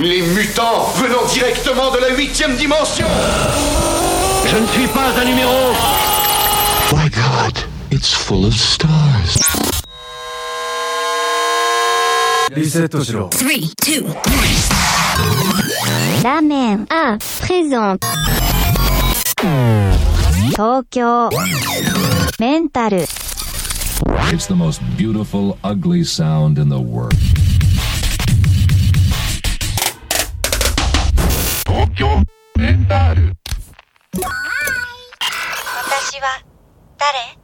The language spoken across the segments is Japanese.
Les mutants venant directement de la 8e dimension. Je ne suis pas un numéro. My God, it's full of stars. Reset 3, 2, 1. Ramen A présente Tokyo Mental. It's the most beautiful, ugly sound in the world. Tokyo Mental. 私は誰?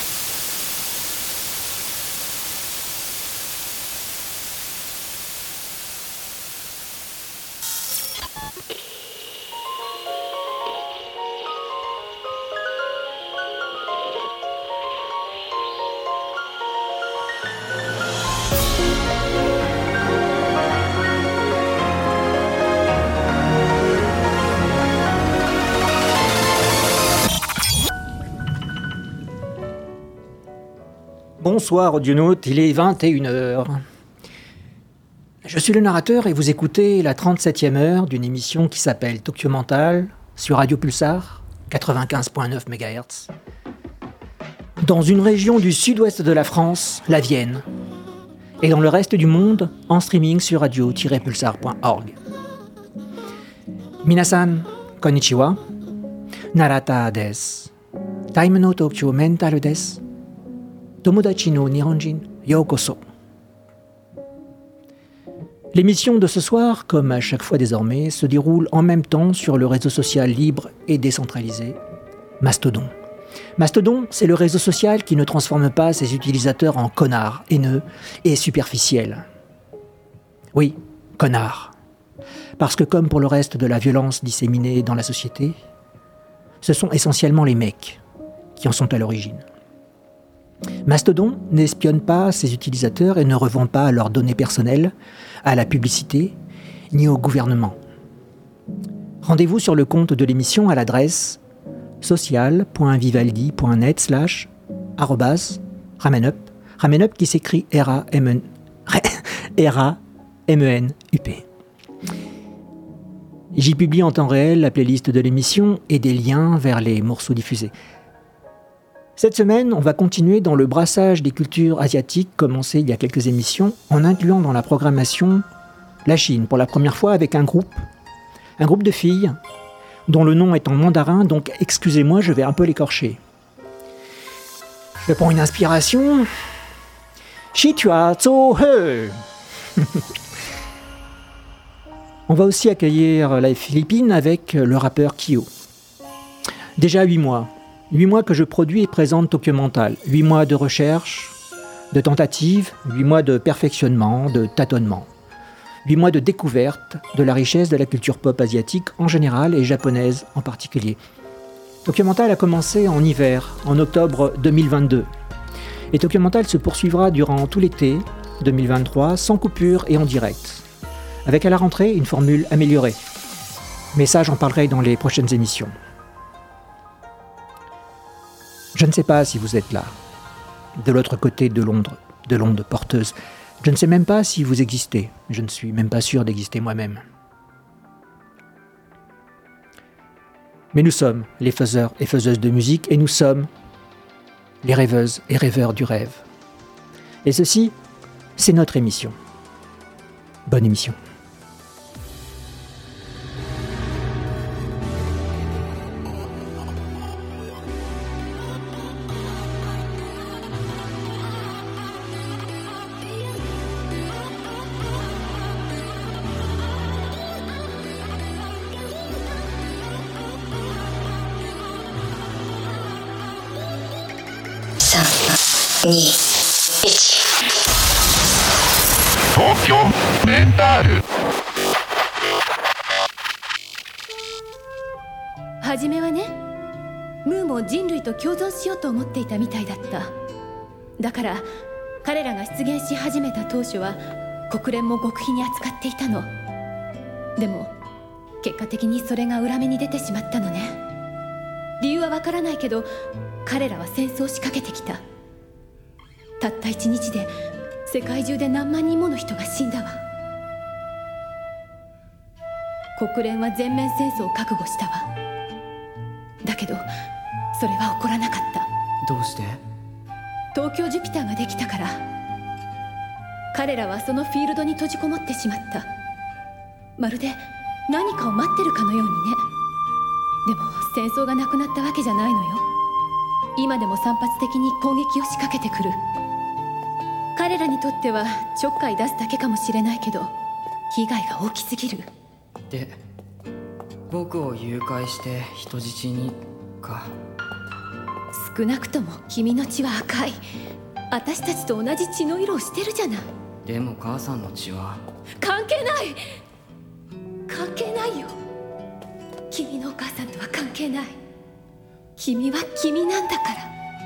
Bonsoir audionautes, il est 21h. Je suis le narrateur et vous écoutez la 37e heure d'une émission qui s'appelle Tokyo Mental sur Radio Pulsar, 95.9 MHz. Dans une région du sud-ouest de la France, la Vienne, et dans le reste du monde, en streaming sur radio-pulsar.org. Minasan, konnichiwa, Narata desu. Time no Tokyo Mental desu. Tomodachi no Nihonjin Yokoso. L'émission de ce soir, comme à chaque fois désormais, se déroule en même temps sur le réseau social libre et décentralisé, Mastodon. Mastodon, c'est le réseau social qui ne transforme pas ses utilisateurs en connards, haineux et superficiels. Oui, connards. Parce que comme pour le reste de la violence disséminée dans la société, ce sont essentiellement les mecs qui en sont à l'origine. Mastodon n'espionne pas ses utilisateurs et ne revend pas leurs données personnelles à la publicité ni au gouvernement. Rendez-vous sur le compte de l'émission à l'adresse social.vivaldi.net/@ramenup, ramenup qui s'écrit R-A-M-E-N-U-P. J'y publie en temps réel la playlist de l'émission et des liens vers les morceaux diffusés. Cette semaine, on va continuer dans le brassage des cultures asiatiques commencé il y a quelques émissions, en incluant dans la programmation la Chine, pour la première fois avec un groupe de filles, dont le nom est en mandarin, donc excusez-moi, je vais un peu l'écorcher. Je prends une inspiration. Shitua Tso He. On va aussi accueillir les Philippines avec le rappeur Kyo. Déjà 8 mois. 8 mois que je produis et présente Tokyo Mental. 8 mois de recherche, de tentatives, 8 mois de perfectionnement, de tâtonnement. 8 mois de découverte de la richesse de la culture pop asiatique en général et japonaise en particulier. Tokyo Mental a commencé en hiver, en octobre 2022. Et Tokyo Mental se poursuivra durant tout l'été 2023, sans coupure et en direct. Avec à la rentrée une formule améliorée. Mais ça, j'en parlerai dans les prochaines émissions. Je ne sais pas si vous êtes là, de l'autre côté de l'onde porteuse. Je ne sais même pas si vous existez. Je ne suis même pas sûr d'exister moi-même. Mais nous sommes les faiseurs et faiseuses de musique et nous sommes les rêveuses et rêveurs du rêve. Et ceci, c'est notre émission. Bonne émission. Tokyo Mental. 初めはね、ムーも人類と共存しようと思っていたみたいだった。だから彼らが出現し始めた当初は国連も極秘に扱っていたの。でも結果的にそれが裏目に出てしまったのね。理由はわからないけど彼らは戦争を仕掛けてきた。たった1日で世界中で何万人もの人が死んだわ。 国連は全面戦争を覚悟したわ。だけどそれは起こらなかった。 どうして？ 東京ジュピターができたから。彼らはそのフィールドに閉じこもってしまった。まるで何かを待ってるかのようにね。でも戦争がなくなったわけじゃないのよ。今でも散発的に攻撃を仕掛けてくる。彼らにとってはちょっかい出すだけかもしれないけど、被害が大きすぎる。 で、僕を誘拐して人質にか。 少なくとも君の血は赤い。私たちと同じ血の色をしてるじゃない。 でも母さんの血は。 関係ない。関係ないよ。君のお母さんとは関係ない。君は君なんだから。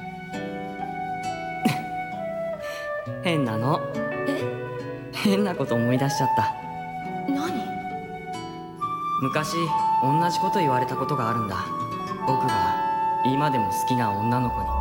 変なの。変なこと思い出しちゃった。 何？ 昔同じこと言われたことがあるんだ。僕が今でも好きな女の子に。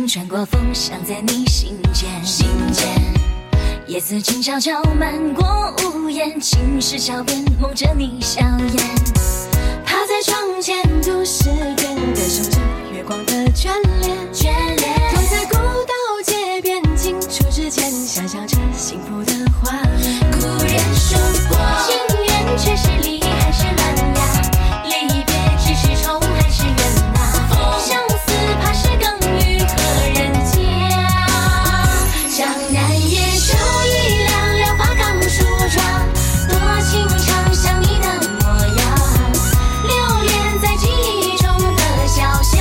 声穿过风，响在你心间。夜色静悄悄漫过屋檐，青石桥边梦着你笑颜。趴在窗前，都市边感受着月光的眷恋。躺在古道街边，清楚之间，想象着幸福的画面。故人说过，情缘却是离还是乱呀？离别只是愁还是怨呐？相思怕是耕耘何人家？江南夜秋意凉凉，花岗梳妆，多情长像你的模样，留恋在记忆中的小巷。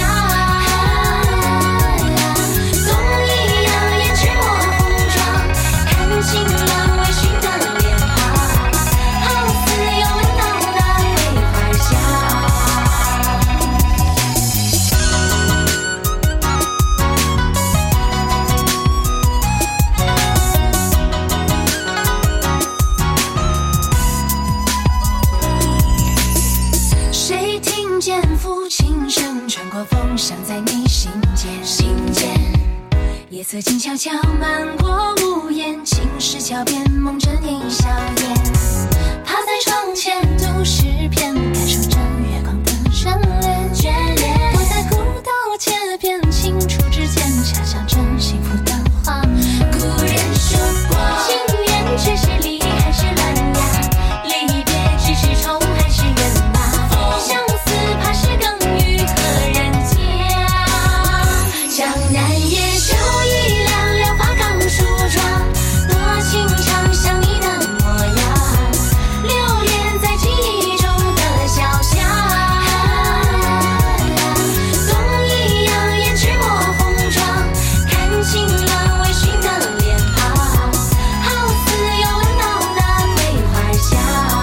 冬一样胭脂抹红妆，看清了微醺的脸庞，好似又闻到那桂花香。谁听见抚琴声穿过风，响在你心间。夜色静悄悄漫过屋檐，青石桥边梦着你笑颜。趴在窗前，都市片感受着月光的眷恋。躲在古道街边，清楚之间，遐想着幸福的画面。故人说过，情缘却是离还是乱呀？离别只是愁还是怨呐？相思怕是耕耘何人家？江南夜秋意凉凉，花岗梳妆，多情长像你的模样，留恋在记忆中的小巷。冬一样胭脂抹红妆，看清了微醺的脸庞，好似又闻到那桂花香。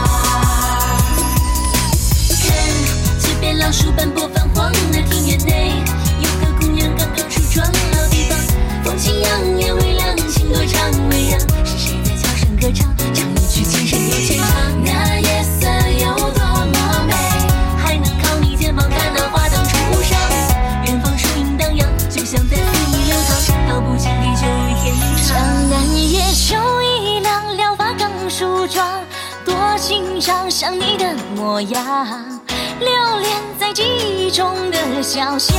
看街边老树斑驳泛黄的庭院内，有个姑娘刚刚梳妆，老地方风轻扬，烟微凉，情多长微让，是谁在悄声歌唱，唱一曲情深又牵肠。那夜色有多么美，还能靠你肩膀看那花灯初上，远方树影荡漾，就像在肆意流淌，道不尽地久与天长。江南夜秋意凉凉，花岗梳妆，多情长像你的模样，留恋在记忆中的小巷。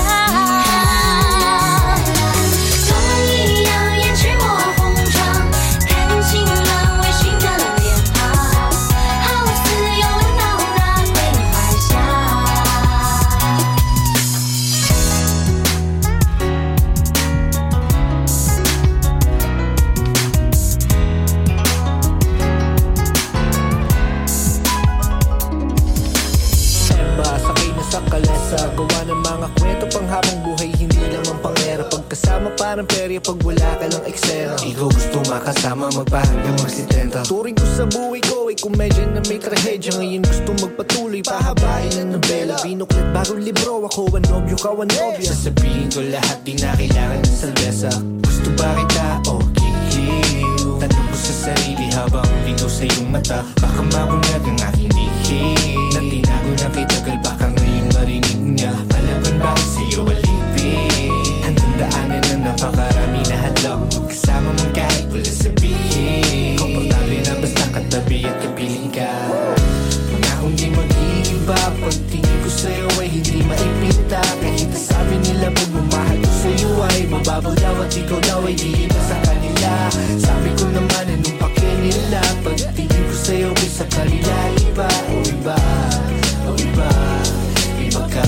冬一样胭脂抹红妆，看清了微醺的脸庞，好似又闻到那桂花香。 Sakay na sa kalesa, gawa ng mga kwento pang habang buhay, hindi naman pangera. Pagkasama parang perya pag wala ka lang eksena. Ikaw gusto makasama magpahanggang magsitenta. Turing ko sa buhay ko ay komedya na may trahedya. Ngayon gusto magpatuloy, pahabain ang nobela. Binuklat bagong libro, ako ang nobyo, ka ang nobya. Sasabihin ko lahat, di na kailangan ng salbesa. Gusto ba kita o kikiw? Tanong ko sa sarili habang ikaw sa iyong mata. Baka mabunyag ang aking lihim na tinago na kay tagal, baka ngayon marinig niya. Palaban bakit sa'yo alipin? Hanggang daanan na napakarami na hadlang, magkasama mo kahit wala sabihin. Komportable na basta katabi at kapiling ka. Pangakong di mag-iiba, pagtingin ko sa'yo ay hindi maipinta. Kahit sabi nila pag mamahal ko sa'yo ay mababaw daw at ikaw daw ay di iba sa kanila. Sabi ko naman anong pake nila, pagtingin ko sa'yo ay sa kanila iba. O iba, o iba, iba ka.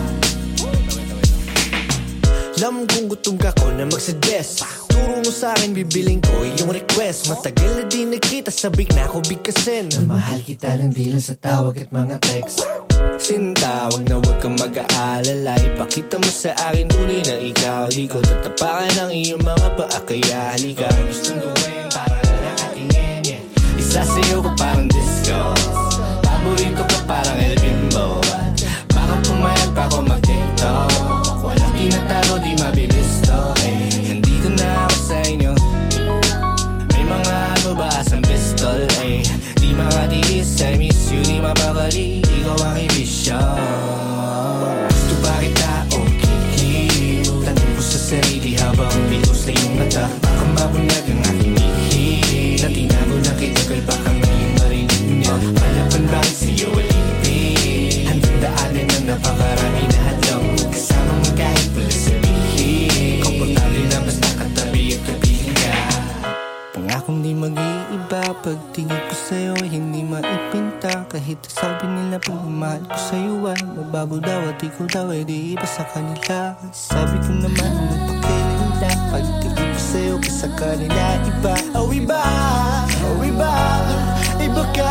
Alam kong gutom ka ko na magsuggest. Turo mo sa'kin, bibiling ko yung request. Matagal na di nakita, sabik na ako bigkasin. Mahal kita lang di lang sa tawag at mga text. Sintawag na huwag kang mag-aalala. Ipakita mo sa akin tunay na ikaw. Di ko tatapakan ang iyong mga paa, kaya halika. Gustong gawin para na nakatingin, yeah. Isa sa'yo ko parang disco, paborito ka parang El Bimbo. Baka pumayag pa ako mag-tiktok. Walang tinatalo, di mabilis to, eh. Nandito na ako sa inyo. May mga ano ba asang pistol, eh. Di makatiis, I miss you, di mapakali. Ikaw ang ibisyon. Gusto ba kita o kikiw? Tanong ko sa sarili habang ba ang ligo sa iyong mata? Baka mabulag ang aking bihis na tinago na kay tagal, baka ngayon marinig niya. Palaban bakit sa'yo alipin? Handang daanan ng napakarami na hadlang, kasama mo kahit wala sabihin. Komportable na basta katabi at kapiling ka. Pangakong di mag-iiba, pagtingin ko sa'yo hindi maipinta. Kahit sabi nila pagmamahal ko sa'yo ay mababaw daw at ikaw daw ay di iba sa kanila. Sabi ko naman magpakilinda, pagtingin ko sa'yo kasi kanila iba. Oh iba, oh iba, iba ka.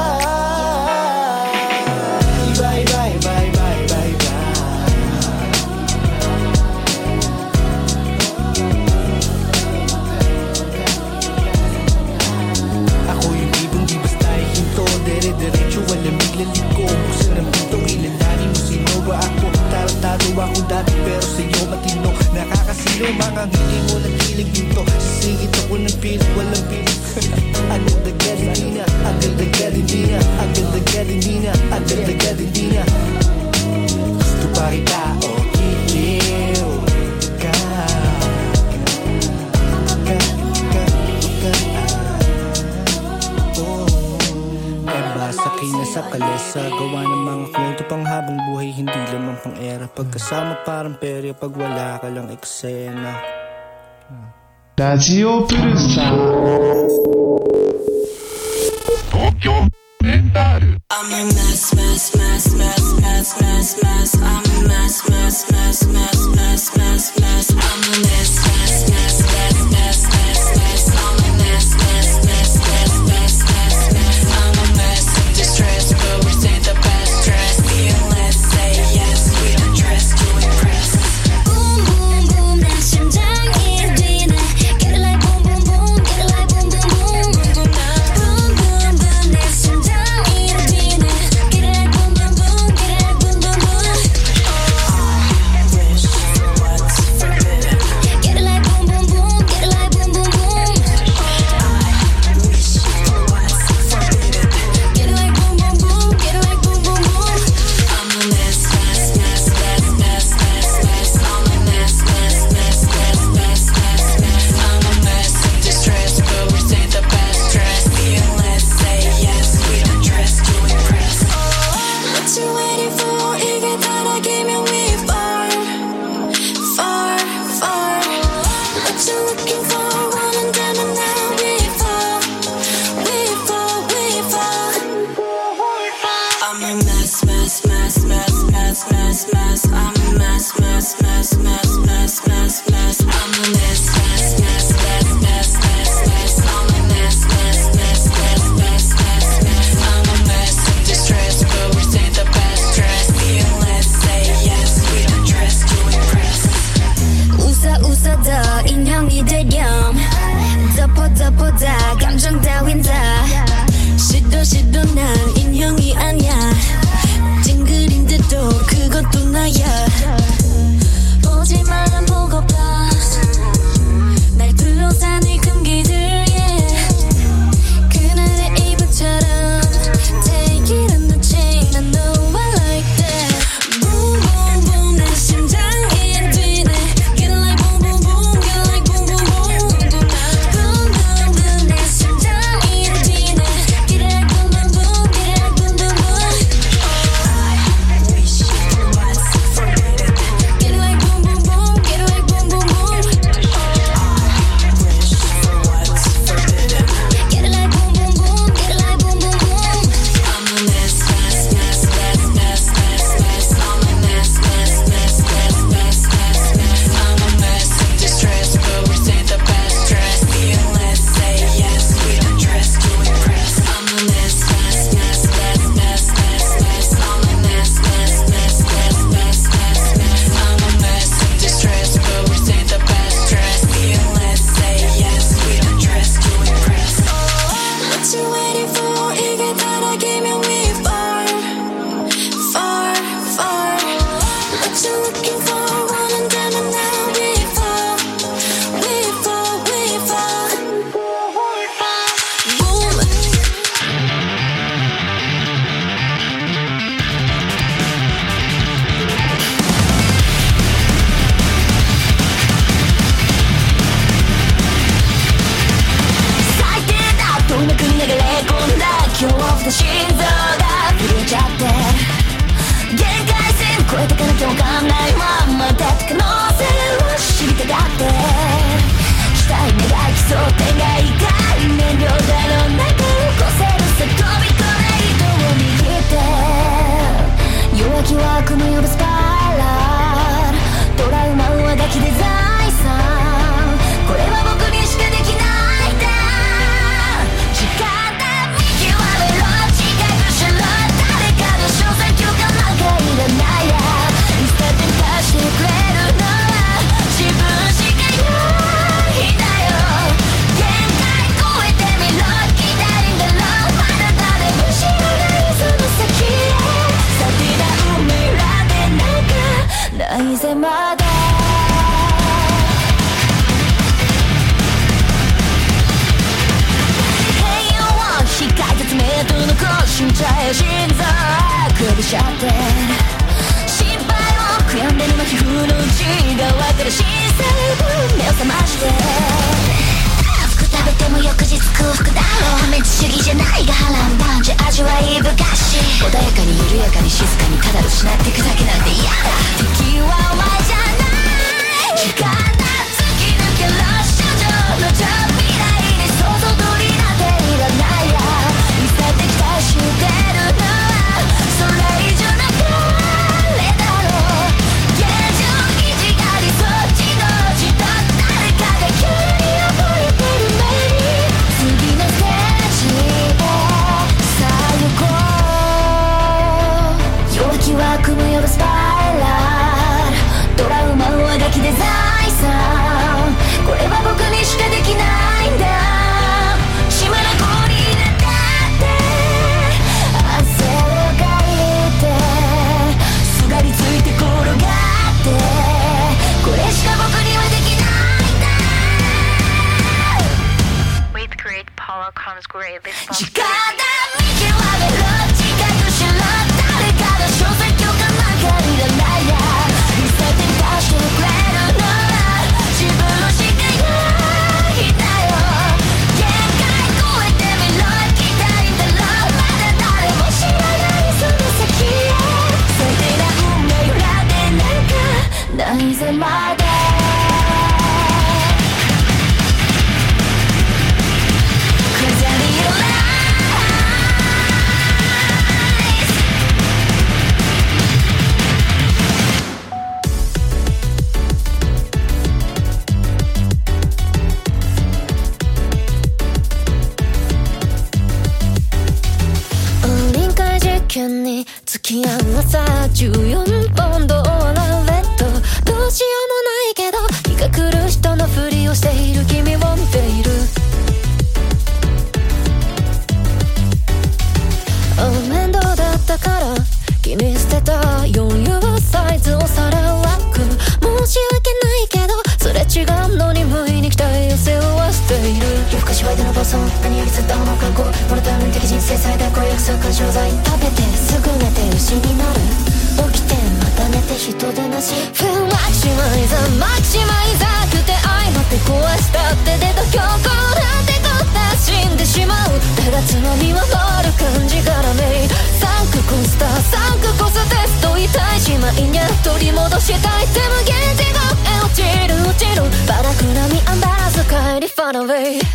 Iba, iba, iba, iba, iba, iba. Ako yung ibang di basta ihinto, dere-derecho, walang biglaliko. Buksan ang pinto, kilalanin mo sino ba ako. Tarantado ako dati pero sa'yo matino. Nakakasilo, mga ngiti mo nagkilig dito. Sisigit ako ng pilit, walang pilit. Agad-agad hindi na, agad-agad hindi na, agad-agad hindi na, agad-agad hindi na. Gusto pa kita o kikil ka. Sakay na sa kalesa, gawa ng mga kwento pang habang buhay, hindi lamang pang era. Pagkasama parang perya, pag wala ka lang eksena. Radio Pulsar Tokyo Mental. I'm a mess, mess, mess, mess, mess, mess, mess. I'm a mess, mess, mess, mess, mess, mess, mess. I'm a mess, mess, mess, mess, mess, mess, mess. I'm a mess, mess, mess, mess, mess, mess, mess. I'm a mess of distress, but we say the best dress. Feel less, say yes, we don't dress to impress. Boom, boom, boom, 난 심장이 뛰네. Get it like boom, boom, boom, get it like boom, boom, boom, boom, boom, boom, boom, boom, 내 심장이 뛰네. Get it like boom, boom, boom, get it like boom, boom, boom. I wish for what's forbidden. Get it like て心臓が震えちゃって限界線超えてかなきゃわかんないまんまで可能性を知りたがって額に描きそう手が意外燃料だろう中を越せるさ飛び込め糸を握って弱気は悪夢呼ぶスパイラルトラウマはガキで財産これは僕にしかできないんだ時間だ見極めろ自覚しろ誰かの詳細許可なんかいらないやいつだって出してくれるのは自分しかいないんだよ限界超えてみろ期待だろまだ誰も知らないその先へ先だ運命らでなんかないぜまだ機械絶命と残しんちゃえ心臓くびしちゃって心配を悔やんでるの皮膚の内側から小さい目を覚まして服食べても翌日空腹だろう破滅主義じゃないが波乱万丈味わい深し穏やかに緩やかに静かにただ失っていくだけなんて嫌だ敵はお前じゃない時間だ突き抜けろ少女の未来に想像通りなんていらないやいつだって期待してるのはそれ以上な彼だろう現状維持が理想自動自動誰かが急に覚えてる目に次のステージへさあ行こう弱気は悪夢呼ぶスパイラルトラウマはガキで財産これは僕にしかできないんだ島の子になったって汗をかいてすがりついて転がってこれしか僕にはできないんだ With great power comes great 時間だ見極めろ自覚しろ誰かの詳細許可なんかいらないやいつだって出してくれるのは自分しかいないんだよ限界超えてみろ期待だろまだ誰も知らないその先へ最低な運命裏でなんかないぜまだに付き合う朝14ポンドオーラレッドどうしようもないけど日が来る人のふりをしている君を見ている面倒だったから気に捨てた44サイズお皿枠申し訳ないけどそれ違うのに無意に期待を背負わせている夜更かしワイドの暴走何よりずっとの観光モノトーン的人生最大公約数干渉剤食べてすぐ寝て牛になる起きてまた寝て人でなしフェルマキシマイザーマキシマイザーくて相まって壊したって出た強行なんてこった死んでしまうだがつまみは回る感じからめいサンクコスターサンクコステスト痛いしまいにゃ取り戻したいって無限地獄へ落ちる落ちるバラクラミアンダーズ帰りファラウェイ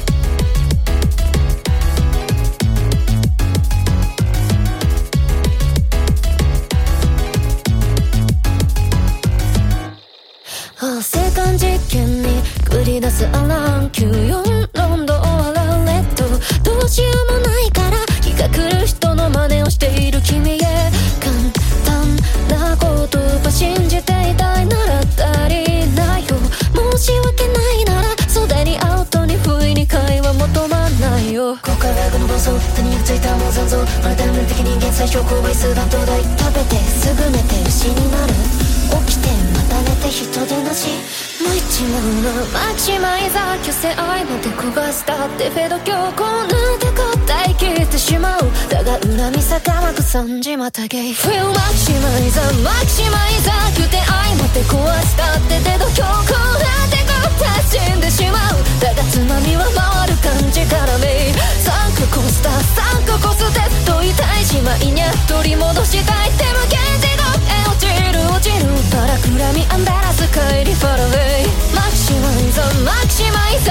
生還実験に繰り出すアラン94ロンドオアラレッドどうしようもないから日が来る人の真似をしている君へ簡単な言葉信じていたいなら足りないよ申し訳ないなら袖にアウトに不意に会話求まんないよここからラグの暴走手についたもう残像まるで無敵人間最小公倍数弾頭大食べてすぐ寝て牛になる起きてまた寝て人でなしもう一枚のマキシマイザー虚勢愛まで焦がしたってフェド強行なんて答え切ってしまうだが恨み逆まく3時またゲイフィルマキシマイザーマキシマイザー虚勢愛まで壊したってフェド強行なんて答え死んでしまうだがつまみは回る感じからめいサンクコースター3個こすってどいたいしまいにゃ取り戻したいでも現地が落ちる落ちるバラクラミアンダラス帰りファラウェイマキシマイザーマキシマイザ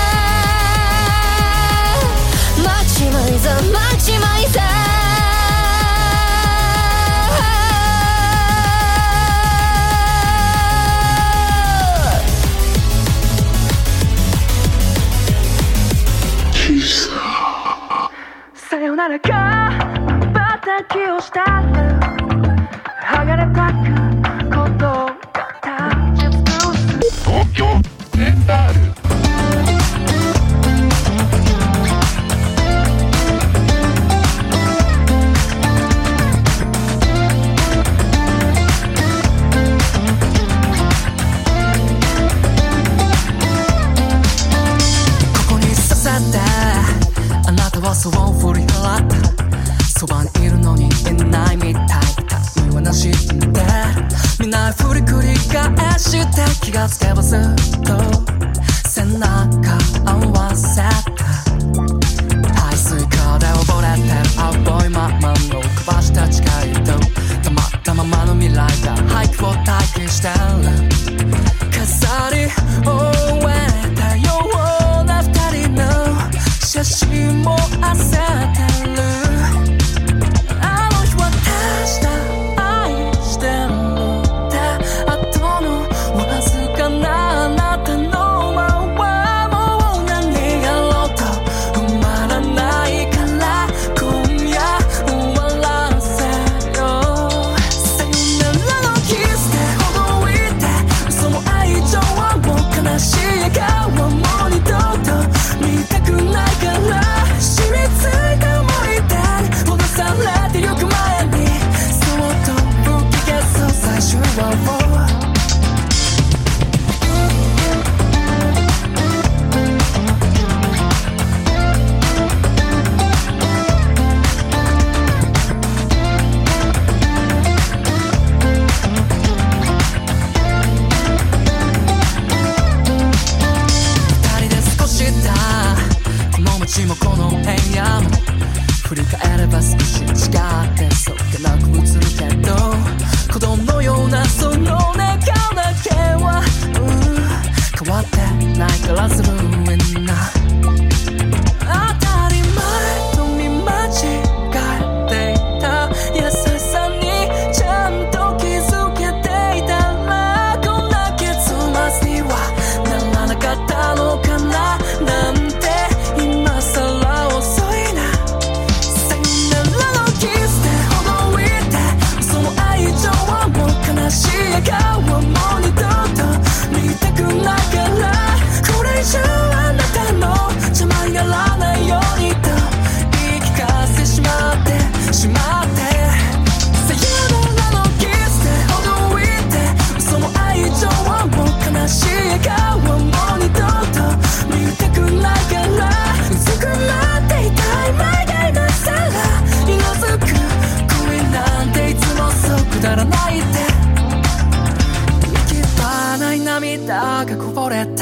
ーマキシマイザーマキシマイザーさよならか瞬きをしたら剥がれたことが立ち尽くす東京メンタルそう振り払ったそばにいるのにいないみたいタイミングはなしでみんな振り繰り返して気がつけばずっと背中合わせた排水溝で溺れてる青いままの飛ばした近いとたまったままの未来が俳句を体験してる飾り終えたような二人の写真も焦ってるあの日私と愛してるのって後のわずかなあなたの間はもう何がろうと埋まらないから今夜終わらせよさよならのキスでほどいてその愛情はもう悲しい顔はもう二度と見たくないから染みついた思い出に戻されてゆく前にそっと吹き消そう最終話をもこの部屋も振り返れば少し違ってそっけなく映るけど子供のようなその笑顔だけは、変わってないからずるいな当たり前と見間違えていた優しさにちゃんと気づけていたらこんな結末にはならなかったのかななんて今さら遅いなさよならのキスでほどいてその愛情はもう悲しい顔はもう二度と見たくないからこれ以上あなたの邪魔にならないようにと言い聞かせてしまってさよならのキスでほどいてその愛情はもう悲しい顔はもう二度と見たくないから薄くなっていたい毎回なさら色づく恋なんていつもそうくだらないって息はない涙がこぼれた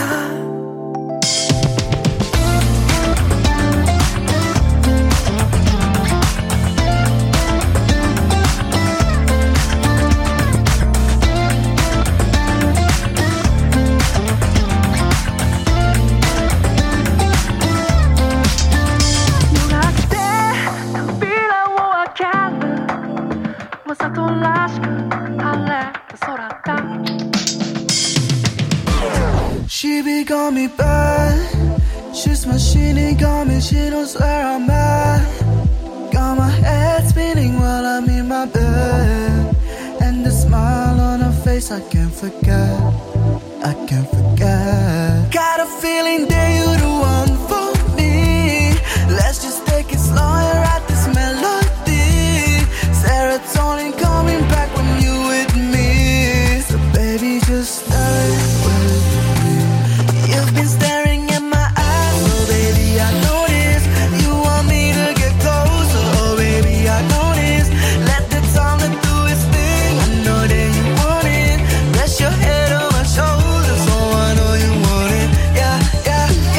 She got me bad. She's my she got me. She knows where I'm at. Got my head spinning while I'm in my bed. And the smile on her face I can't forget. I can't forget. Got a feeling that you're the one for me. Let's just take it slow and write this melody. Serotonin coming back when you with me. So baby just stay with me. You've been staring at my eyes, oh baby I notice. You want me to get closer, oh baby I notice. Let the time do its thing, I know that you want it. Rest your head on my shoulders, oh I know you want it. Yeah, yeah.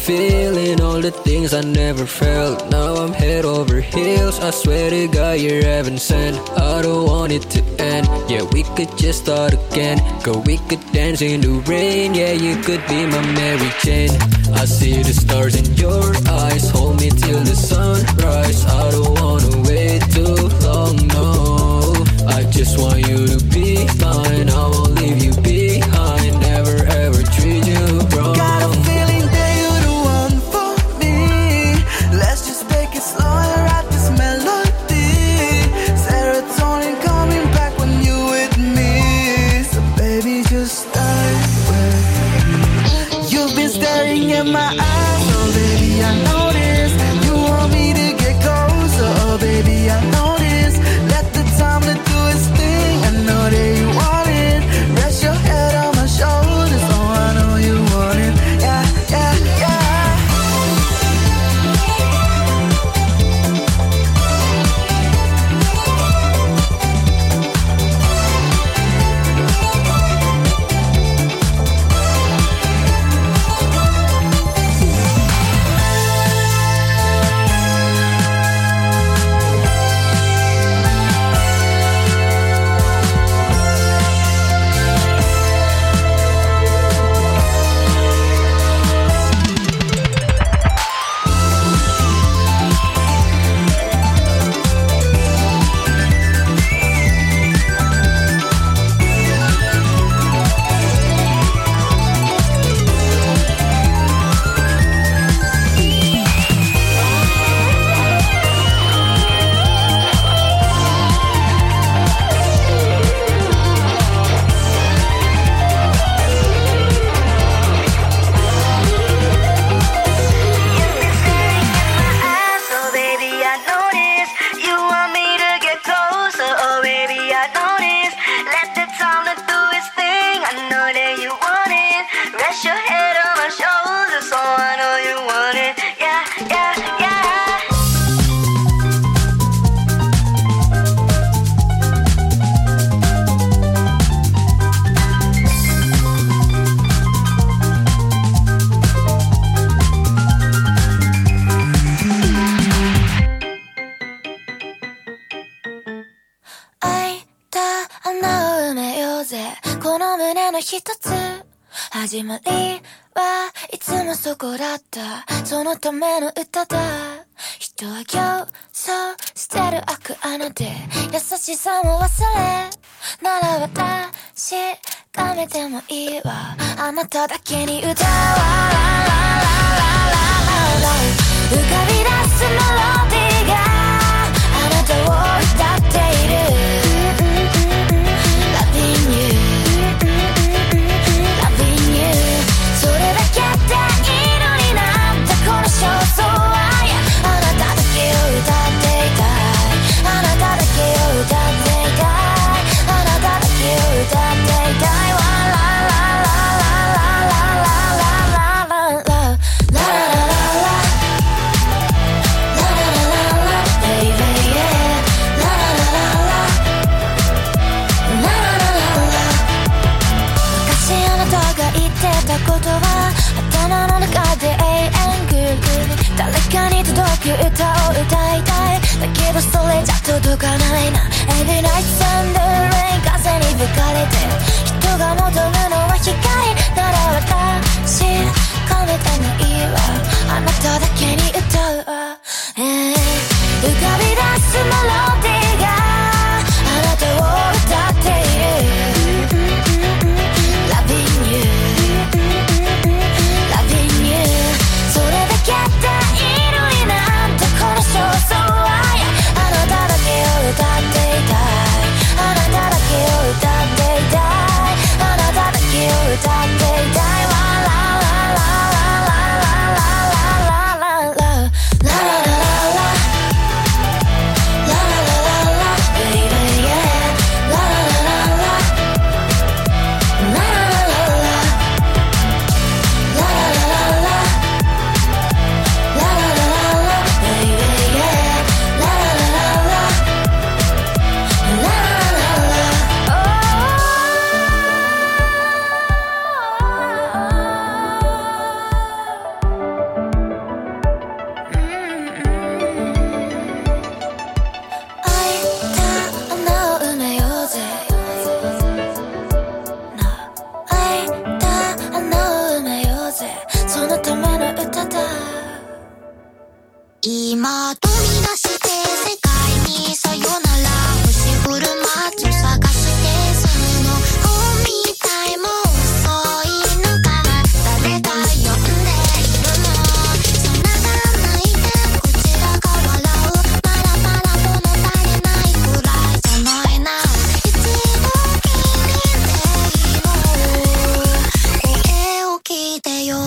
feeling all the things I never felt. Now I'm head over heels, I swear to God you're heaven sent. I don't want it to end, yeah we could just start again. Girl we could dance in the rain, yeah you could be my Mary Jane. I see the stars in your eyes, hold me till the sunrise. I don't wanna wait too long, no. I just want you to be mine, I won't leave you behind. Never ever treat you wrong. Got a feeling that you're the one for me. Let's just make it slow and write this melody. Serotonin coming back when you're with me. So baby just stay with me. You've been staring at my eyes, oh baby I notice. You want me to get closer, oh baby I notice. Let the time to do its thing, I know that you want it. Rest your head on my shoulders, oh I know you want it. Yeah, yeah, yeah. 始まりはいつもそこだった。そのための歌だ。人は競争してる悪穴で優しさも忘れなら私がめてもいいわ。あなただけに歌わ浮かび出すメロディーがあなたを歌っている。Loving youそれだけでいいのになんだこの焦燥は。あなただけを歌っていたい。あなただけを歌っていたい。あなただけを歌っていたい。わららららららららららことは頭の中で永遠ぐるぐる誰かに届く歌を歌いたい。だけどそれじゃ届かないな。 Every night thunder rain 風に吹かれて人が求むのは光なら私込めてもいいわ。あなただけに歌うわ、浮かび出すメロディーがあなたを歌っている。Loving youそれだけでいいのになんだこの焦燥は。あなただけを歌っていたい。あなただけを歌っていたい。あなただけを歌っていたい。わららららららら今飛び出して世界にさよなら星降る街を探して住むの本みたいも遅いのかな誰か呼んでいるのそんながないでこちらが笑うまだまだ物足りないくらいじゃないな一度きりでいいの声を聞いてよ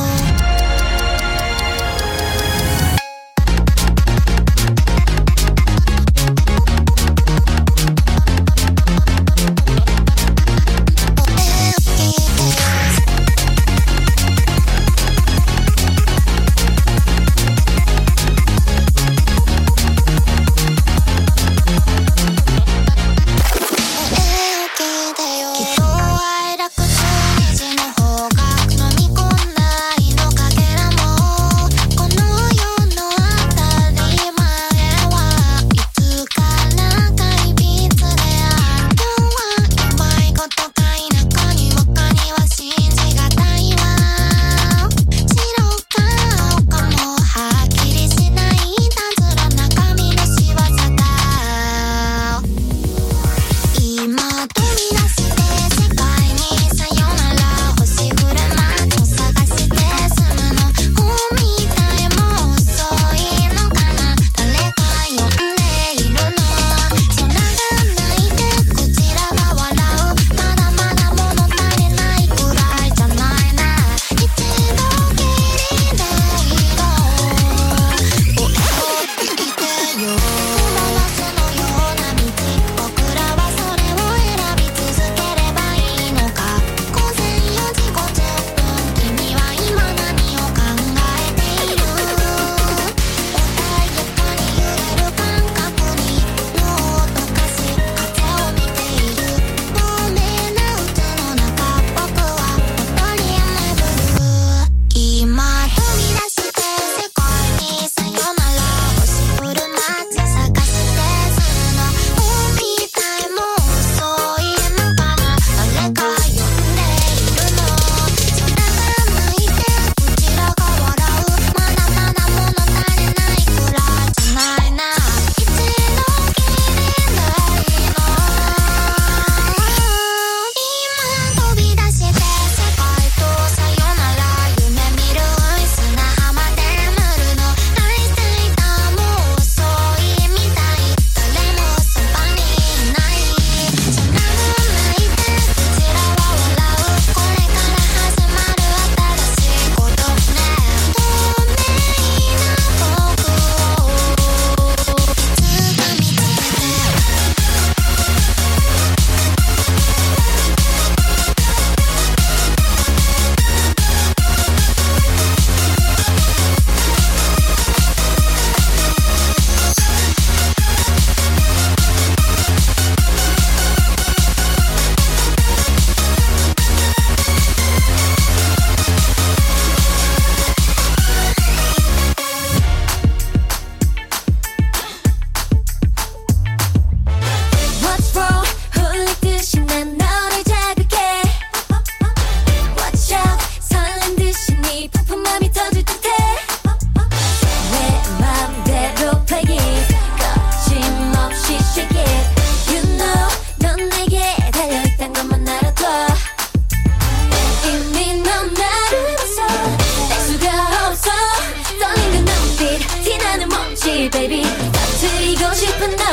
Baby, 다투리고 싶은 너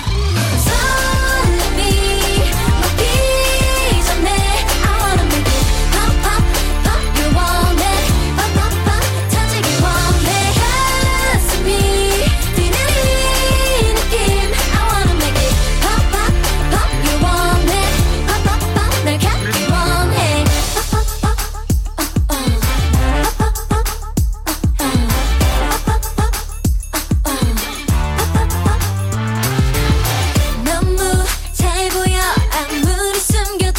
설렘이 먹기 전에 I wanna make it pop, pop, pop You want it pop, pop, pop 터지기 원해 가슴이 뛰는 이 느낌 I wanna make it pop, pop, pop You want it pop, pop, pop 날 갖기 원해 pop, pop, pop 너무 잘 보여 아무리 숨겨도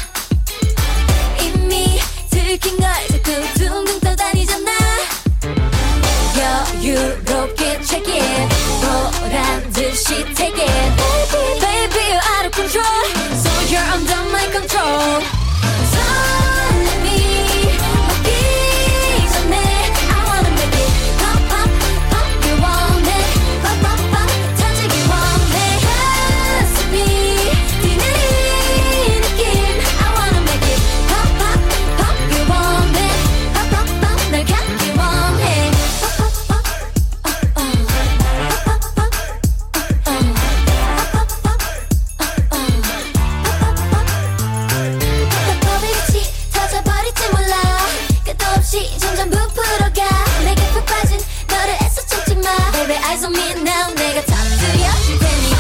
이미 들킨 걸 자꾸 둥둥 떠다니잖아 여유롭게 check it 보란 듯이 take it Baby you're out of control So you're under my control 설렘이 먹기 전에 I wanna make it pop pop pop You want 계속 믿는 내가 터뜨려줄 테니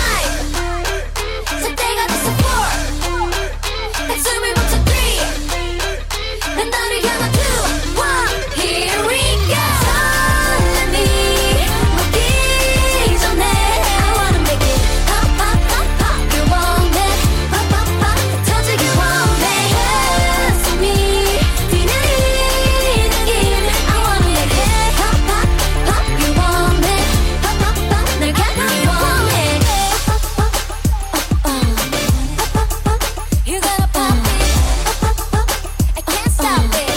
상태가 됐어 4 한숨을 멈춰 3 난 너를 향한 2 1 Here we go 설렘이 먹기 전에 I wanna make it pop pop pop pop You want it pop pop pop 터지길 원해 한숨이 뒤내리는 길 I wanna make it pop pop pop You want it pop pop pop 날 갖기 원해 pop pop pop pop pop You gotta pop it pop pop pop I can't stop it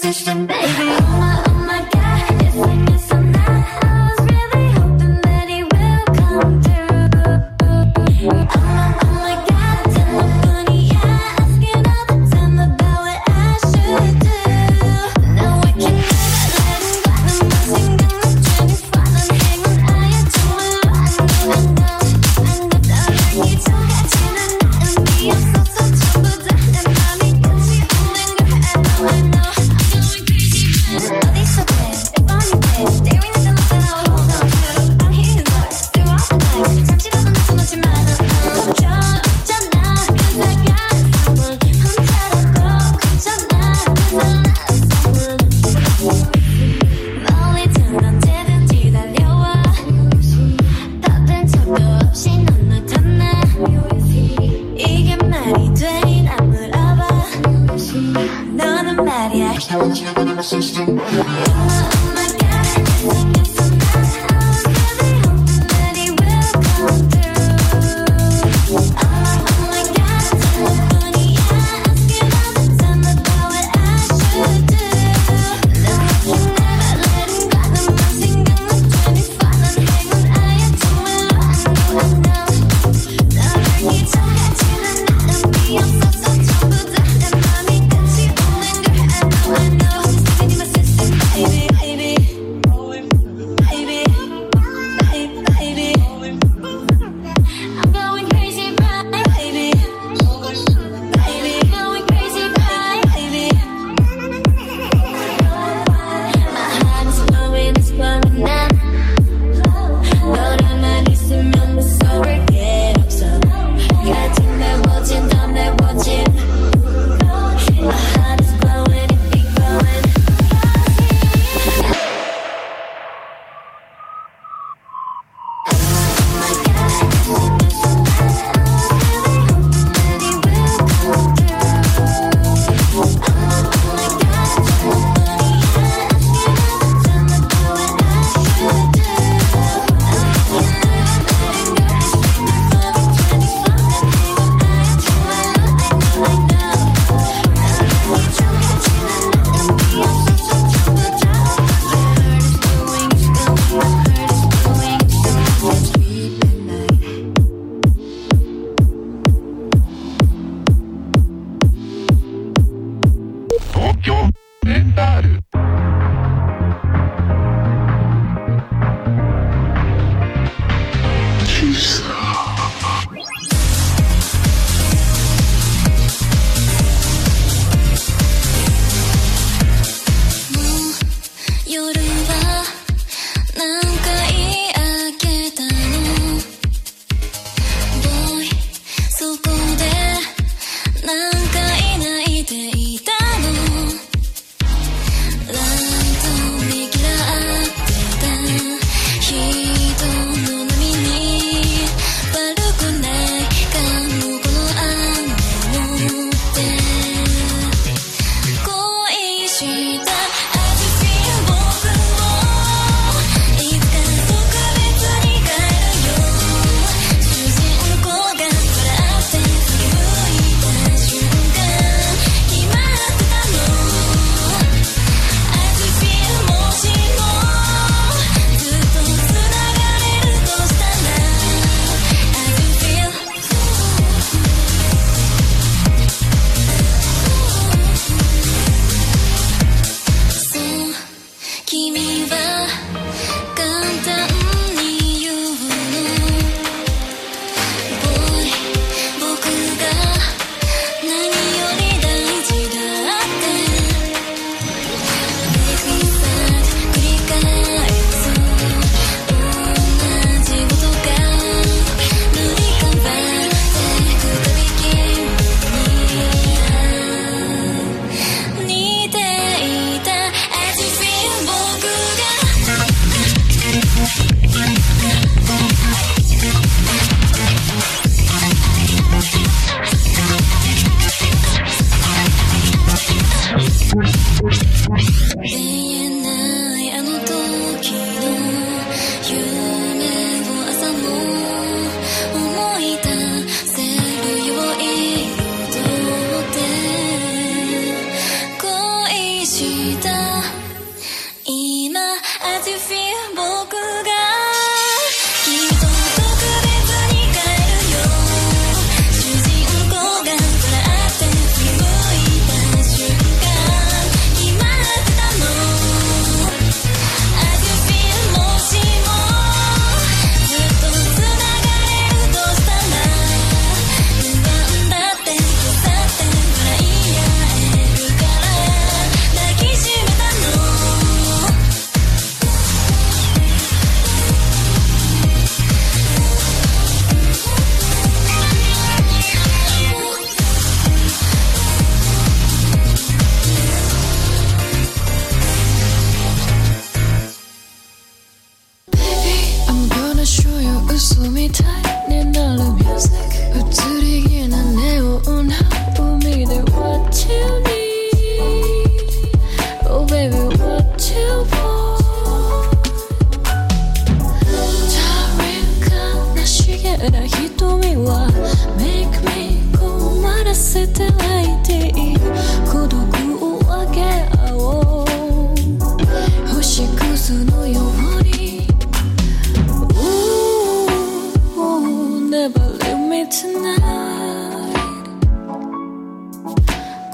system, baby. Oh my God, it's like this or not. I was really hoping that he will come through. Oh my God, tell me funny, yeah. Asking all the time about what I should do. Now I can never let him go. The most 생각나 falling, hang on, I am doing right. I know 이 똑같지는 않은 게 없어서 전부 다 내 맘이 끝이 없는 걸 I know I'm going crazy. 어디서 돼? If I'm there, staring at the lights that I hold on to. I'm hitting hard throughout the night. 잠시라도 나서놓지 마라. 줬잖아, 'cause I got someone. 혼자라고 컸잖아, 'cause I love someone. 멀리 든 언제든지 달려와. 답은 척도 없이 넌 나타나. 이게 말이 돼? 난 물어봐. 너는 말이야. Oh my God, it's like this or not. I was really hoping that he will come through. Oh my God, tell me funny, yeah. Asking all the time about what I should do. Now I can never let him go. The most 생각나 falling, hang on, I am doing right. I know 너를 이 똑같지는 않은 게 없어서 전부 다 내 맘이 끝이 없는 걸 I know Stepping in my system, baby, baby, baby, baby, baby. I'm going crazy, right, baby, baby, going crazy, right, baby. My heart is blowing, it's blowing now. 너랑만 있으면 무서울 게 없어. 같은 내워진 더 내워진. My heart is blowing, it be growing.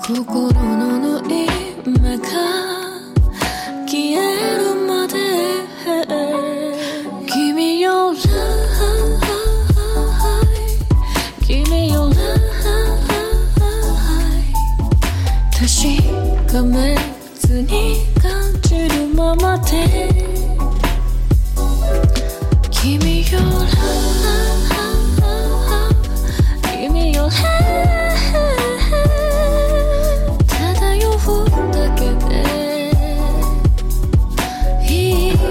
心の縫い目が消えるまで君よ君よ確かめずに感じるままで君よ君よ漂うだけでいい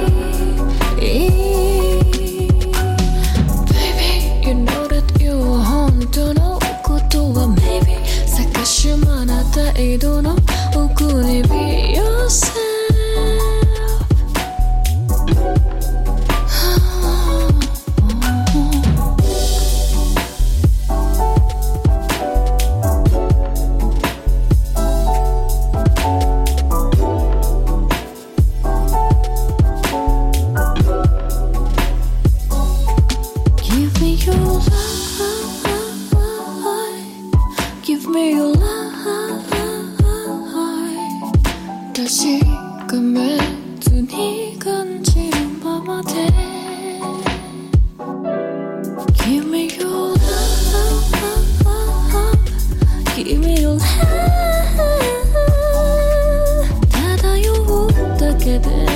Baby, you know that you 本当のことは Maybe 探しまな態度の奥に Be yourself Give me your life 確かめずに感じるままで Give me your love Give me your love 漂うだけで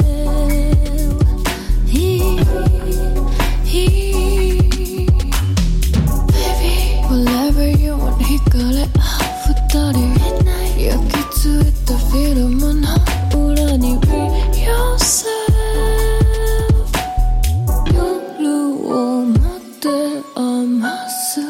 Whatever you want 惹かれ合う二人焼き付いたフィルムの裏に Be yourself 夜を待って余す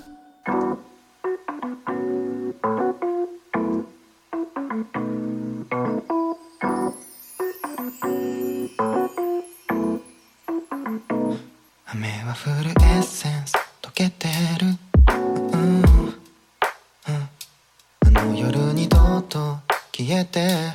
雨は降るエッセンス溶けてるあの夜にとうとう消えて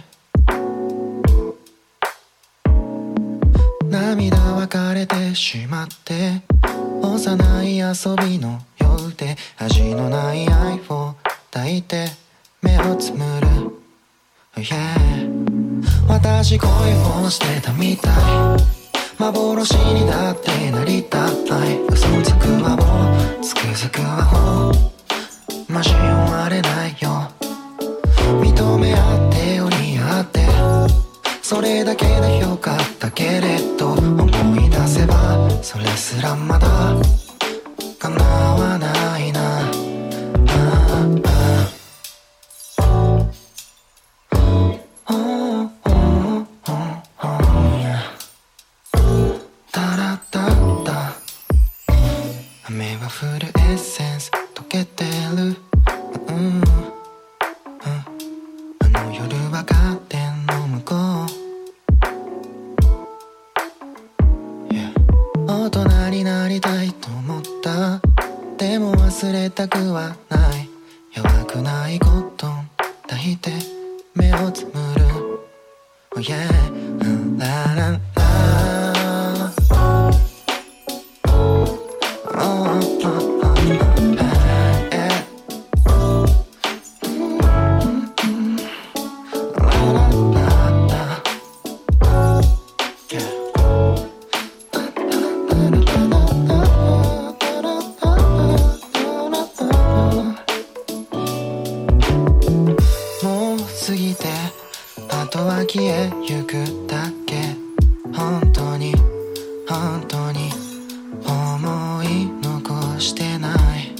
涙は枯れてしまって幼い遊びの夜で味のない愛を抱いて目をつむる、yeah、私恋をしてたみたい幻にだってなりたい嘘つくはもうつくづくはもう交われないよ認め合って寄り合ってそれだけでよかったけれど思い出せばそれすらまだ叶わないな雨は降るエッセンス溶けてる、あの夜はカーテンの向こう、yeah、大人になりたいと思ったでも忘れたくはない弱くないコットン抱いて目をつむる、oh yeah、ラララ消えゆくだけ本当に本当に思い残してない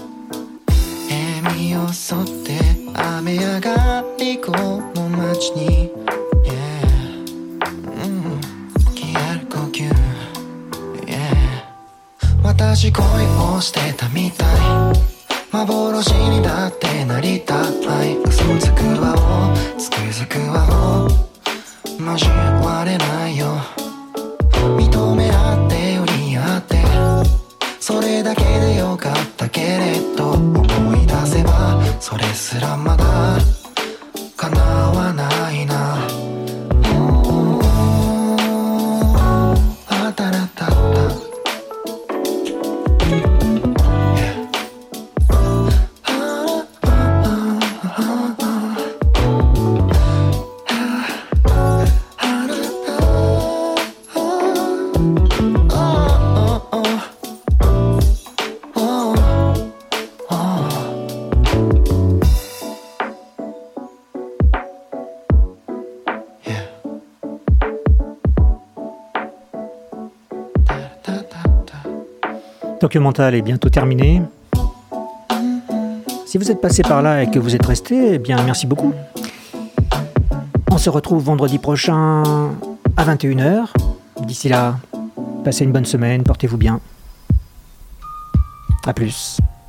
笑みをそって雨上がりこの街に、yeah、消える呼吸、yeah、私恋をしてたみたい幻にだってなりたい嘘つくわをつくづくわを交われないよ認め合って寄り合ってそれだけでよかったけれど思い出せばそれすらまだ叶わないなあたらたった Tokyo Mental est bientôt terminé. Si vous êtes passé par là et que vous êtes resté, eh bien merci beaucoup. On se retrouve vendredi prochain à 21h. D'ici là, passez une bonne semaine, portez-vous bien. À plus.